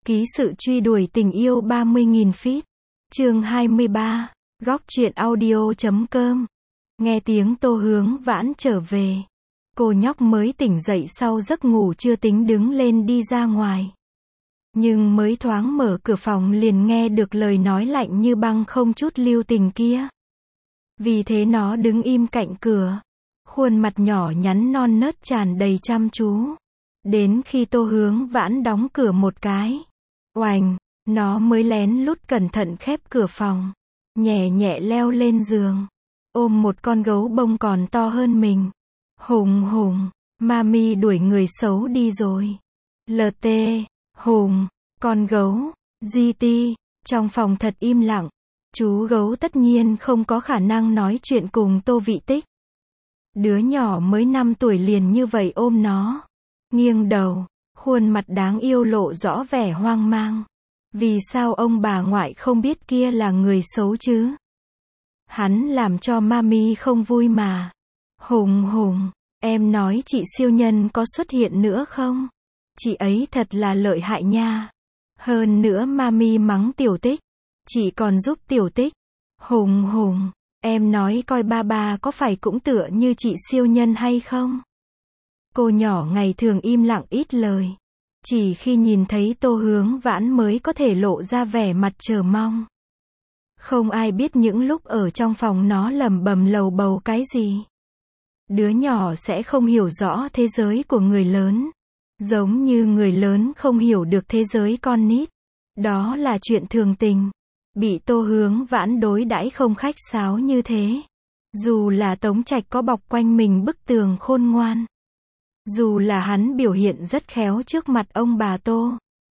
Ký sự truy đuổi tình yêu 30.000 feet. Chương 23. Góc truyện audio.com. Nghe tiếng Tô Hướng Vãn trở về. Cô nhóc mới tỉnh dậy sau giấc ngủ chưa tính đứng lên đi ra ngoài. Nhưng mới thoáng mở cửa phòng liền nghe được lời nói lạnh như băng không chút lưu tình kia. Vì thế nó đứng im cạnh cửa. Khuôn mặt nhỏ nhắn non nớt tràn đầy chăm chú. Đến khi Tô Hướng Vãn đóng cửa một cái. Oành, nó mới lén lút cẩn thận khép cửa phòng. Nhẹ nhẹ leo lên giường. Ôm một con gấu bông còn to hơn mình. Hùng hùng, mami đuổi người xấu đi rồi. LT, hùng, con gấu, GT, trong phòng thật im lặng. Chú gấu tất nhiên không có khả năng nói chuyện cùng Tô Vị Tích. Đứa nhỏ mới 5 tuổi liền như vậy ôm nó. Nghiêng đầu, khuôn mặt đáng yêu lộ rõ vẻ hoang mang. Vì sao ông bà ngoại không biết kia là người xấu chứ? Hắn làm cho mami không vui mà. Hùng hùng, em nói chị siêu nhân có xuất hiện nữa không? Chị ấy thật là lợi hại nha. Hơn nữa mami mắng Tiểu Tích. Chị còn giúp Tiểu Tích. Hùng hùng, em nói coi ba có phải cũng tựa như chị siêu nhân hay không? Cô nhỏ ngày thường im lặng ít lời. Chỉ khi nhìn thấy Tô Hướng Vãn mới có thể lộ ra vẻ mặt chờ mong. Không ai biết những lúc ở trong phòng nó lẩm bẩm lầu bầu cái gì. Đứa nhỏ sẽ không hiểu rõ thế giới của người lớn. Giống như người lớn không hiểu được thế giới con nít. Đó là chuyện thường tình. Bị Tô Hướng Vãn đối đãi không khách sáo như thế. Dù là Tống Trạch có bọc quanh mình bức tường khôn ngoan. Dù là hắn biểu hiện rất khéo trước mặt ông bà Tô.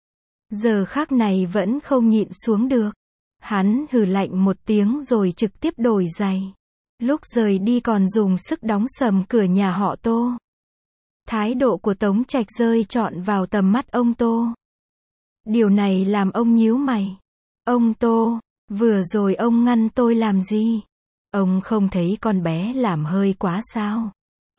Giờ khắc này vẫn không nhịn xuống được. Hắn hừ lạnh một tiếng rồi trực tiếp đổi giày. Lúc rời đi còn dùng sức đóng sầm cửa nhà họ Tô. Thái độ của Tống Trạch rơi trọn vào tầm mắt ông Tô. Điều này làm ông nhíu mày. Ông Tô, vừa rồi ông ngăn tôi làm gì? Ông không thấy con bé làm hơi quá sao?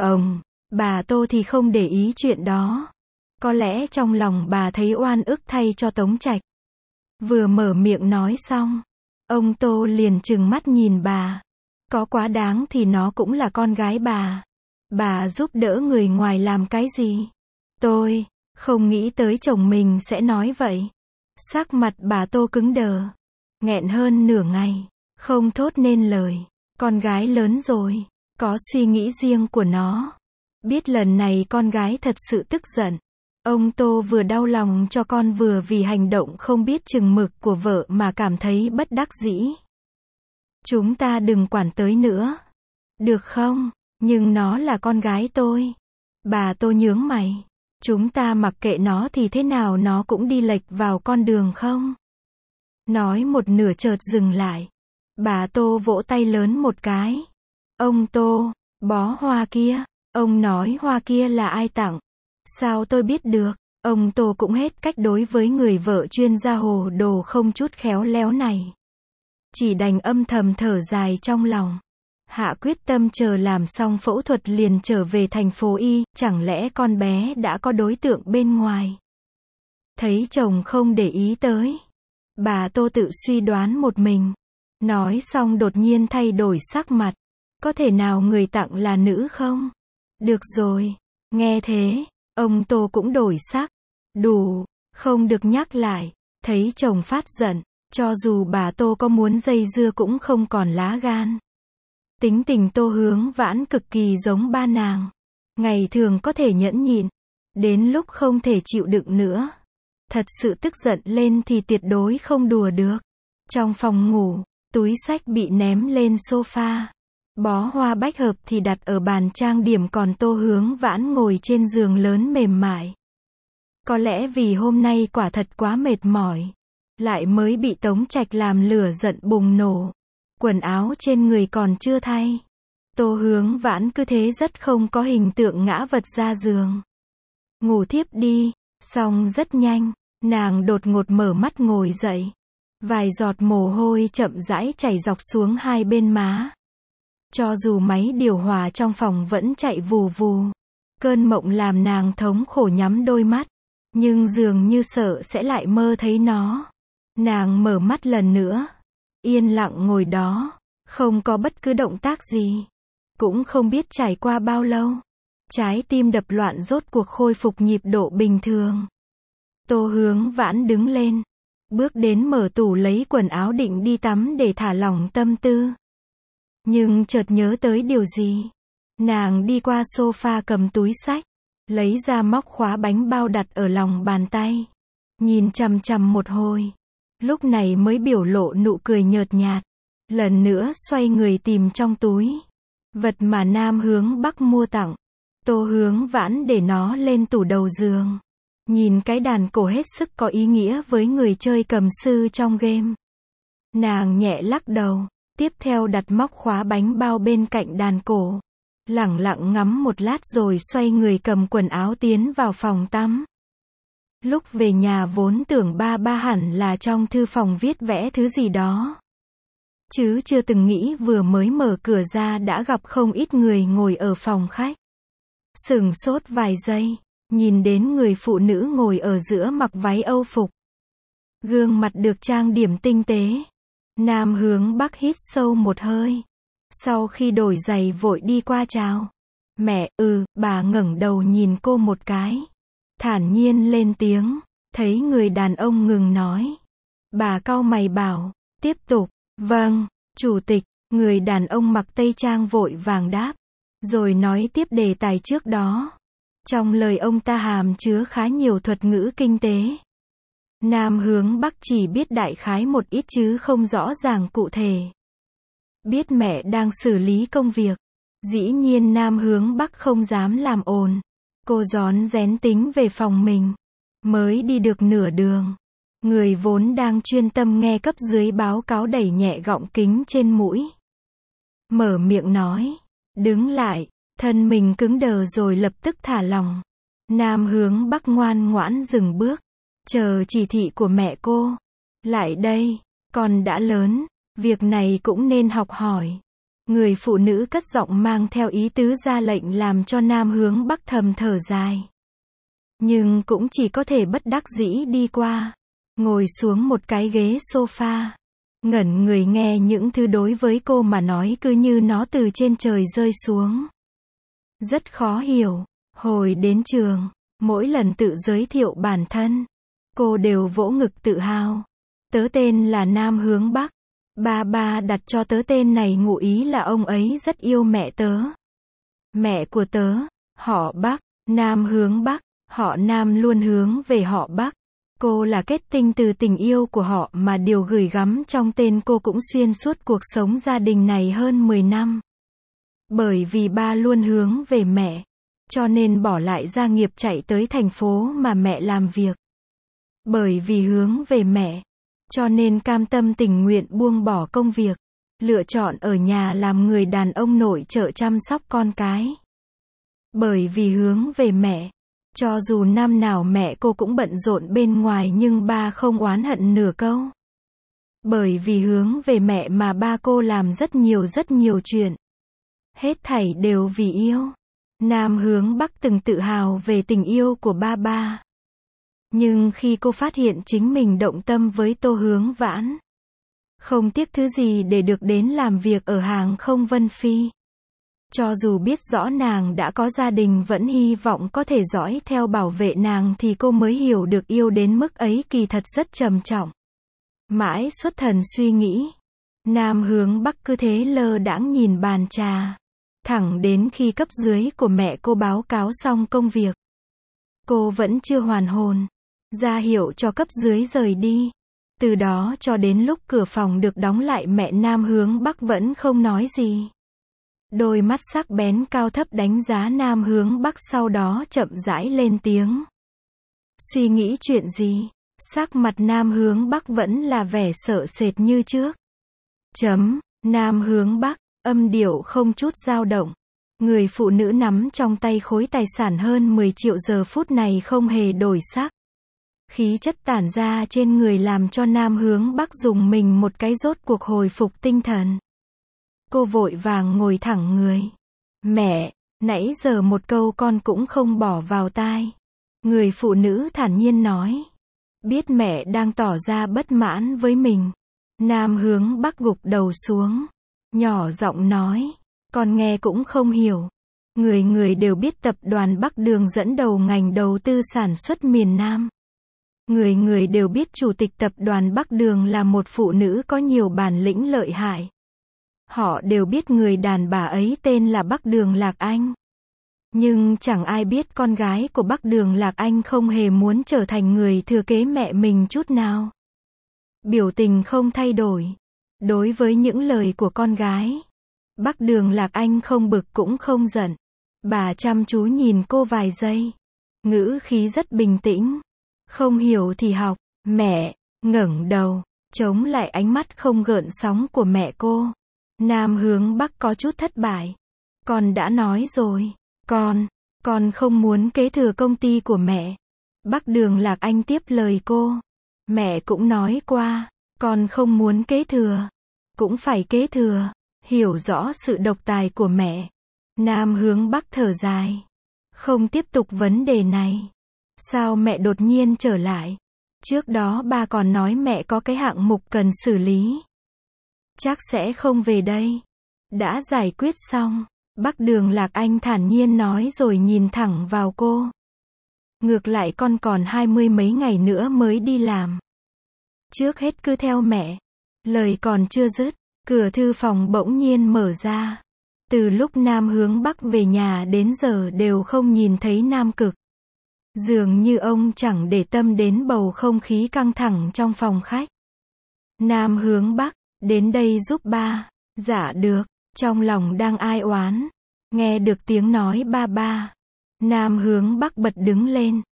Bà Tô thì không để ý chuyện đó. Có lẽ trong lòng bà thấy oan ức thay cho Tống Trạch. Vừa mở miệng nói xong, ông Tô liền trừng mắt nhìn bà. Có quá đáng thì nó cũng là con gái bà. Bà giúp đỡ người ngoài làm cái gì? Tôi không nghĩ tới chồng mình sẽ nói vậy. Sắc mặt bà Tô cứng đờ, nghẹn hơn nửa ngày, không thốt nên lời. Con gái lớn rồi, có suy nghĩ riêng của nó. Biết lần này con gái thật sự tức giận. Ông Tô vừa đau lòng cho con vừa vì hành động không biết chừng mực của vợ mà cảm thấy bất đắc dĩ. Chúng ta đừng quản tới nữa. Được không? Nhưng nó là con gái tôi. Bà Tô nhướng mày. Chúng ta mặc kệ nó thì thế nào nó cũng đi lệch vào con đường không? Nói một nửa chợt dừng lại. Bà Tô vỗ tay lớn một cái. Ông Tô, bó hoa kia. Ông nói hoa kia là ai tặng? Sao tôi biết được? Ông Tô cũng hết cách đối với người vợ chuyên gia hồ đồ không chút khéo léo này. Chỉ đành âm thầm thở dài trong lòng. Hạ quyết tâm chờ làm xong phẫu thuật liền trở về thành phố Y, chẳng lẽ con bé đã có đối tượng bên ngoài? Thấy chồng không để ý tới. Bà Tô tự suy đoán một mình. Nói xong đột nhiên thay đổi sắc mặt. Có thể nào người tặng là nữ không? Được rồi. Nghe thế, ông Tô cũng đổi sắc. Đủ, không được nhắc lại. Thấy chồng phát giận, cho dù bà Tô có muốn dây dưa cũng không còn lá gan. Tính tình Tô Hướng Vãn cực kỳ giống ba nàng. Ngày thường có thể nhẫn nhịn. Đến lúc không thể chịu đựng nữa. Thật sự tức giận lên thì tuyệt đối không đùa được. Trong phòng ngủ, túi xách bị ném lên sofa. Bó hoa bách hợp thì đặt ở bàn trang điểm còn Tô Hướng Vãn ngồi trên giường lớn mềm mại. Có lẽ vì hôm nay quả thật quá mệt mỏi. Lại mới bị Tống Trạch làm lửa giận bùng nổ. Quần áo trên người còn chưa thay. Tô Hướng Vãn cứ thế rất không có hình tượng ngã vật ra giường. Ngủ thiếp đi, xong rất nhanh, nàng đột ngột mở mắt ngồi dậy. Vài giọt mồ hôi chậm rãi chảy dọc xuống hai bên má. Cho dù máy điều hòa trong phòng vẫn chạy vù vù. Cơn mộng làm nàng thống khổ nhắm đôi mắt. Nhưng dường như sợ sẽ lại mơ thấy nó. Nàng mở mắt lần nữa. Yên lặng ngồi đó. Không có bất cứ động tác gì. Cũng không biết trải qua bao lâu. Trái tim đập loạn rốt cuộc khôi phục nhịp độ bình thường. Tô Hướng Vãn đứng lên. Bước đến mở tủ lấy quần áo định đi tắm để thả lỏng tâm tư. Nhưng chợt nhớ tới điều gì. Nàng đi qua sofa cầm túi xách. Lấy ra móc khóa bánh bao đặt ở lòng bàn tay. Nhìn chằm chằm một hồi. Lúc này mới biểu lộ nụ cười nhợt nhạt. Lần nữa xoay người tìm trong túi. Vật mà Nam Hướng Bắc mua tặng. Tô Hướng Vãn để nó lên tủ đầu giường. Nhìn cái đàn cổ hết sức có ý nghĩa với người chơi cầm sư trong game. Nàng nhẹ lắc đầu. Tiếp theo đặt móc khóa bánh bao bên cạnh đàn cổ. Lẳng lặng ngắm một lát rồi xoay người cầm quần áo tiến vào phòng tắm. Lúc về nhà vốn tưởng ba hẳn là trong thư phòng viết vẽ thứ gì đó. Chứ chưa từng nghĩ vừa mới mở cửa ra đã gặp không ít người ngồi ở phòng khách. Sửng sốt vài giây, nhìn đến người phụ nữ ngồi ở giữa mặc váy Âu phục. Gương mặt được trang điểm tinh tế. Nam Hướng Bắc hít sâu một hơi. Sau khi đổi giày vội đi qua chào. Mẹ, bà ngẩng đầu nhìn cô một cái. Thản nhiên lên tiếng, thấy người đàn ông ngừng nói. Bà cau mày bảo, tiếp tục, vâng, chủ tịch, người đàn ông mặc tây trang vội vàng đáp. Rồi nói tiếp đề tài trước đó. Trong lời ông ta hàm chứa khá nhiều thuật ngữ kinh tế. Nam Hướng Bắc chỉ biết đại khái một ít chứ không rõ ràng cụ thể. Biết mẹ đang xử lý công việc. Dĩ nhiên Nam Hướng Bắc không dám làm ồn. Cô rón rén tính về phòng mình. Mới đi được nửa đường. Người vốn đang chuyên tâm nghe cấp dưới báo cáo đẩy nhẹ gọng kính trên mũi. Mở miệng nói. Đứng lại. Thân mình cứng đờ rồi lập tức thả lỏng. Nam Hướng Bắc ngoan ngoãn dừng bước. Chờ chỉ thị của mẹ cô. Lại đây. Con đã lớn. Việc này cũng nên học hỏi. Người phụ nữ cất giọng mang theo ý tứ ra lệnh làm cho Nam Hướng Bắc thầm thở dài. Nhưng cũng chỉ có thể bất đắc dĩ đi qua. Ngồi xuống một cái ghế sofa. Ngẩn người nghe những thứ đối với cô mà nói cứ như nó từ trên trời rơi xuống. Rất khó hiểu. Hồi đến trường, mỗi lần tự giới thiệu bản thân, cô đều vỗ ngực tự hào. Tớ tên là Nam Hướng Bắc. Ba đặt cho tớ tên này ngụ ý là ông ấy rất yêu mẹ tớ. Mẹ của tớ, họ Bắc, Nam Hướng Bắc, họ Nam luôn hướng về họ Bắc. Cô là kết tinh từ tình yêu của họ mà điều gửi gắm trong tên cô cũng xuyên suốt cuộc sống gia đình này hơn 10 năm. Bởi vì ba luôn hướng về mẹ, cho nên bỏ lại gia nghiệp chạy tới thành phố mà mẹ làm việc. Bởi vì hướng về mẹ, cho nên cam tâm tình nguyện buông bỏ công việc, lựa chọn ở nhà làm người đàn ông nội trợ chăm sóc con cái. Bởi vì hướng về mẹ, cho dù năm nào mẹ cô cũng bận rộn bên ngoài nhưng ba không oán hận nửa câu. Bởi vì hướng về mẹ mà ba cô làm rất nhiều chuyện. Hết thảy đều vì yêu. Nam Hướng Bắc từng tự hào về tình yêu của ba. Nhưng khi cô phát hiện chính mình động tâm với Tô Hướng Vãn, không tiếc thứ gì để được đến làm việc ở hàng không Vân Phi. Cho dù biết rõ nàng đã có gia đình vẫn hy vọng có thể dõi theo bảo vệ nàng thì cô mới hiểu được yêu đến mức ấy kỳ thật rất trầm trọng. Mãi xuất thần suy nghĩ, Nam Hướng Bắc cứ thế lơ đãng nhìn bàn trà. Thẳng đến khi cấp dưới của mẹ cô báo cáo xong công việc, cô vẫn chưa hoàn hồn, ra hiệu cho cấp dưới rời đi. Từ đó cho đến lúc cửa phòng được đóng lại mẹ Nam Hướng Bắc vẫn không nói gì. Đôi mắt sắc bén cao thấp đánh giá Nam Hướng Bắc sau đó chậm rãi lên tiếng. Suy nghĩ chuyện gì? Sắc mặt Nam Hướng Bắc vẫn là vẻ sợ sệt như trước. Nam Hướng Bắc, âm điệu không chút dao động. Người phụ nữ nắm trong tay khối tài sản hơn 10 triệu giờ phút này không hề đổi sắc. Khí chất tản ra trên người làm cho Nam Hướng Bắc dùng mình một cái rốt cuộc hồi phục tinh thần. Cô vội vàng ngồi thẳng người. Mẹ, nãy giờ một câu con cũng không bỏ vào tai. Người phụ nữ thản nhiên nói. Biết mẹ đang tỏ ra bất mãn với mình. Nam hướng Bắc gục đầu xuống. Nhỏ giọng nói. Con nghe cũng không hiểu. Người người đều biết tập đoàn Bắc Đường dẫn đầu ngành đầu tư sản xuất miền Nam. Người người đều biết chủ tịch tập đoàn Bắc Đường là một phụ nữ có nhiều bản lĩnh lợi hại. Họ đều biết người đàn bà ấy tên là Bắc Đường Lạc Anh. Nhưng chẳng ai biết con gái của Bắc Đường Lạc Anh không hề muốn trở thành người thừa kế mẹ mình chút nào. Biểu tình không thay đổi. Đối với những lời của con gái, Bắc Đường Lạc Anh không bực cũng không giận. Bà chăm chú nhìn cô vài giây. Ngữ khí rất bình tĩnh. Không hiểu thì học. Mẹ, ngẩng đầu, chống lại ánh mắt không gợn sóng của mẹ cô. Nam hướng Bắc có chút thất bại. Con đã nói rồi. Con không muốn kế thừa công ty của mẹ. Bắc Đường Lạc Anh tiếp lời cô. Mẹ cũng nói qua, con không muốn kế thừa. Cũng phải kế thừa. Hiểu rõ sự độc tài của mẹ. Nam hướng Bắc thở dài. Không tiếp tục vấn đề này. Sao mẹ đột nhiên trở lại? Trước đó ba còn nói mẹ có cái hạng mục cần xử lý. Chắc sẽ không về đây. Đã giải quyết xong. Bắc Đường Lạc Anh thản nhiên nói rồi nhìn thẳng vào cô. Ngược lại con còn 20 mấy ngày nữa mới đi làm. Trước hết cứ theo mẹ. Lời còn chưa dứt, cửa thư phòng bỗng nhiên mở ra. Từ lúc Nam hướng Bắc về nhà đến giờ đều không nhìn thấy Nam Cực. Dường như ông chẳng để tâm đến bầu không khí căng thẳng trong phòng khách. Nam hướng Bắc, đến đây giúp ba. Dạ được, trong lòng đang ai oán. Nghe được tiếng nói ba ba. Nam hướng Bắc bật đứng lên.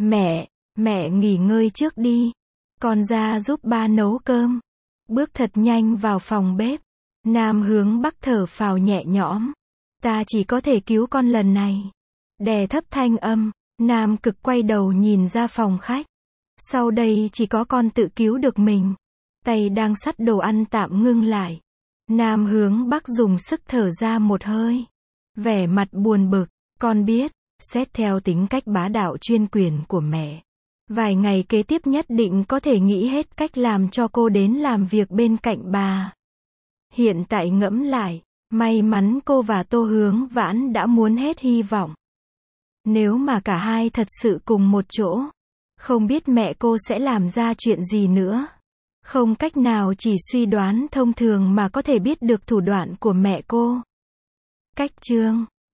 Mẹ nghỉ ngơi trước đi. Con ra giúp ba nấu cơm. Bước thật nhanh vào phòng bếp. Nam hướng Bắc thở phào nhẹ nhõm. Ta chỉ có thể cứu con lần này. Đè thấp thanh âm. Nam Cực quay đầu nhìn ra phòng khách. Sau đây chỉ có con tự cứu được mình. Tay đang xắt đồ ăn tạm ngưng lại. Nam hướng Bắc dùng sức thở ra một hơi. Vẻ mặt buồn bực. Con biết, xét theo tính cách bá đạo chuyên quyền của mẹ. Vài ngày kế tiếp nhất định có thể nghĩ hết cách làm cho cô đến làm việc bên cạnh bà. Hiện tại ngẫm lại, may mắn cô và Tô Hướng Vãn đã muốn hết hy vọng. Nếu mà cả hai thật sự cùng một chỗ, không biết mẹ cô sẽ làm ra chuyện gì nữa. Không cách nào chỉ suy đoán thông thường mà có thể biết được thủ đoạn của mẹ cô. Cách chương